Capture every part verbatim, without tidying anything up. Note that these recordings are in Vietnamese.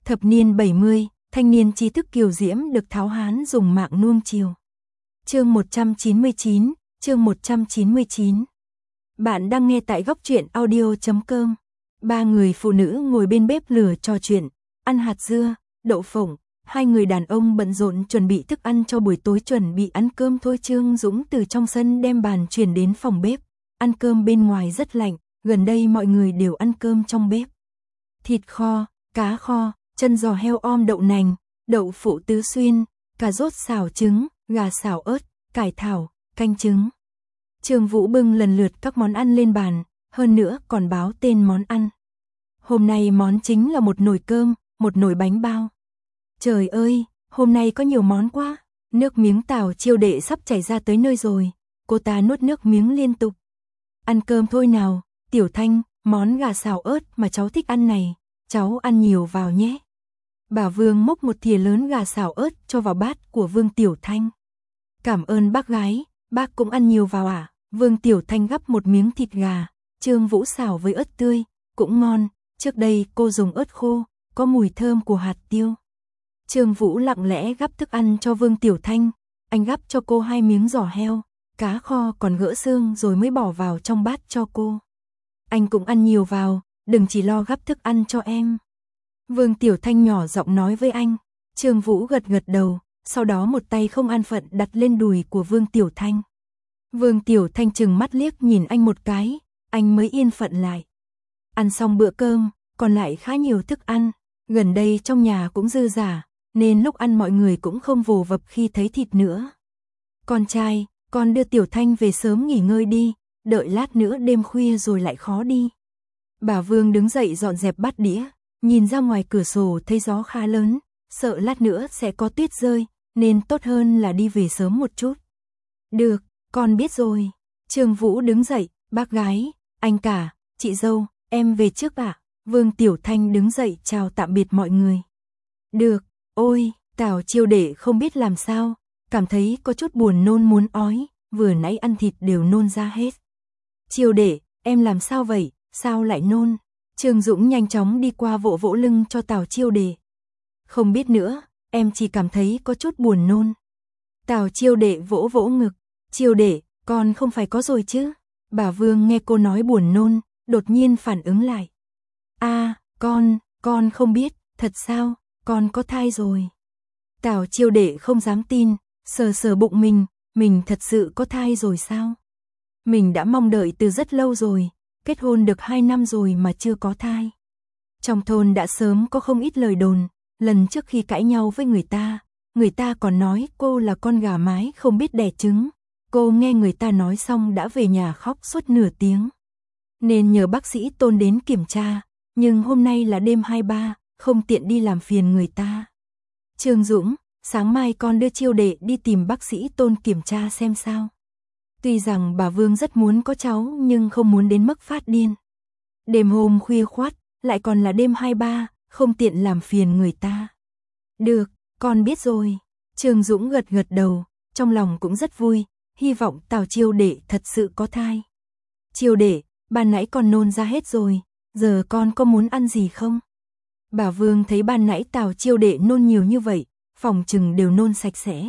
Thập niên bảy mươi, thanh niên trí thức kiều diễm được tháo hán dùng mạng nuông chiều. Chương một trăm chín mươi chín, chương một trăm chín mươi chín. Bạn đang nghe tại góc truyện audio chấm com. Ba người phụ nữ ngồi bên bếp lửa trò chuyện, ăn hạt dưa, đậu phộng. Hai người đàn ông bận rộn chuẩn bị thức ăn cho buổi tối chuẩn bị ăn cơm thôi. Trương Dũng từ trong sân đem bàn chuyển đến phòng bếp. Ăn cơm bên ngoài rất lạnh, gần đây mọi người đều ăn cơm trong bếp. Thịt kho, cá kho, chân giò heo om đậu nành, đậu phụ tứ xuyên, cà rốt xào trứng, gà xào ớt, cải thảo, canh trứng. Trương Vũ bưng lần lượt các món ăn lên bàn, hơn nữa còn báo tên món ăn. Hôm nay món chính là một nồi cơm, một nồi bánh bao. Trời ơi, hôm nay có nhiều món quá. Nước miếng Tào Chiêu Đệ sắp chảy ra tới nơi rồi. Cô ta nuốt nước miếng liên tục. Ăn cơm thôi nào, Tiểu Thanh, món gà xào ớt mà cháu thích ăn này, cháu ăn nhiều vào nhé. Bà Vương múc một thìa lớn gà xào ớt cho vào bát của Vương Tiểu Thanh. Cảm ơn bác gái, bác cũng ăn nhiều vào à? Vương Tiểu Thanh gắp một miếng thịt gà, Trương Vũ xào với ớt tươi, cũng ngon. Trước đây cô dùng ớt khô, có mùi thơm của hạt tiêu. Trương Vũ lặng lẽ gắp thức ăn cho Vương Tiểu Thanh, anh gắp cho cô hai miếng giò heo, cá kho còn gỡ xương rồi mới bỏ vào trong bát cho cô. Anh cũng ăn nhiều vào, đừng chỉ lo gắp thức ăn cho em. Vương Tiểu Thanh nhỏ giọng nói với anh. Trương Vũ gật gật đầu, sau đó một tay không an phận đặt lên đùi của Vương Tiểu Thanh. Vương Tiểu Thanh chừng mắt liếc nhìn anh một cái, anh mới yên phận lại. Ăn xong bữa cơm, còn lại khá nhiều thức ăn, gần đây trong nhà cũng dư dả, nên lúc ăn mọi người cũng không vồ vập khi thấy thịt nữa. Con trai, con đưa Tiểu Thanh về sớm nghỉ ngơi đi, đợi lát nữa đêm khuya rồi lại khó đi. Bà Vương đứng dậy dọn dẹp bát đĩa, nhìn ra ngoài cửa sổ thấy gió khá lớn, sợ lát nữa sẽ có tuyết rơi, nên tốt hơn là đi về sớm một chút. Được, con biết rồi. Trương Vũ đứng dậy, bác gái, anh cả, chị dâu, em về trước ạ. À? Vương Tiểu Thanh đứng dậy chào tạm biệt mọi người. Được, ôi, Tào Chiêu Đệ không biết làm sao, cảm thấy có chút buồn nôn muốn ói, vừa nãy ăn thịt đều nôn ra hết. Chiêu Đệ, em làm sao vậy, sao lại nôn? Trương Dũng nhanh chóng đi qua vỗ vỗ lưng cho Tào Chiêu Đệ. Không biết nữa, em chỉ cảm thấy có chút buồn nôn. Tào Chiêu Đệ vỗ vỗ ngực. Chiêu Đệ, con không phải có rồi chứ? Bà Vương nghe cô nói buồn nôn, đột nhiên phản ứng lại. A, à, con, con không biết, thật sao, con có thai rồi. Tào Chiêu Đệ không dám tin, sờ sờ bụng mình, mình thật sự có thai rồi sao? Mình đã mong đợi từ rất lâu rồi, kết hôn được hai năm rồi mà chưa có thai. Trong thôn đã sớm có không ít lời đồn, lần trước khi cãi nhau với người ta, người ta còn nói cô là con gà mái không biết đẻ trứng. Cô nghe người ta nói xong đã về nhà khóc suốt nửa tiếng. Nên nhờ bác sĩ Tôn đến kiểm tra, nhưng hôm nay là đêm hai ba, không tiện đi làm phiền người ta. Trương Dũng, sáng mai con đưa Chiêu Đệ đi tìm bác sĩ Tôn kiểm tra xem sao. Tuy rằng bà Vương rất muốn có cháu nhưng không muốn đến mức phát điên. Đêm hôm khuya khoắt, lại còn là đêm hai ba, không tiện làm phiền người ta. Được, con biết rồi. Trương Dũng gật gật đầu, trong lòng cũng rất vui, hy vọng Tào Chiêu Đệ thật sự có thai. Chiêu Đệ, ban nãy con nôn ra hết rồi, giờ con có muốn ăn gì không? Bà Vương thấy ban nãy Tào Chiêu Đệ nôn nhiều như vậy, phòng chừng đều nôn sạch sẽ.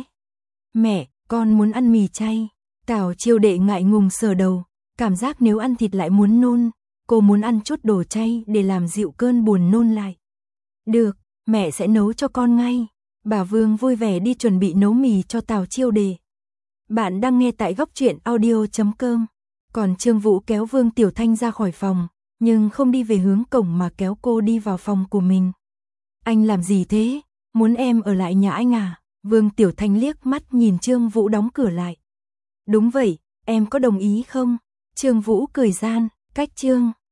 Mẹ, con muốn ăn mì chay. Tào Chiêu Đệ ngại ngùng sờ đầu, cảm giác nếu ăn thịt lại muốn nôn, cô muốn ăn chút đồ chay để làm dịu cơn buồn nôn lại. Được, mẹ sẽ nấu cho con ngay. Bà Vương vui vẻ đi chuẩn bị nấu mì cho Tào Chiêu Đệ. Bạn đang nghe tại góc truyện audio chấm com. Còn Trương Vũ kéo Vương Tiểu Thanh ra khỏi phòng, nhưng không đi về hướng cổng mà kéo cô đi vào phòng của mình. Anh làm gì thế? Muốn em ở lại nhà anh à? Vương Tiểu Thanh liếc mắt nhìn Trương Vũ đóng cửa lại. Đúng vậy, em có đồng ý không? Trương Vũ cười gian, cách Trương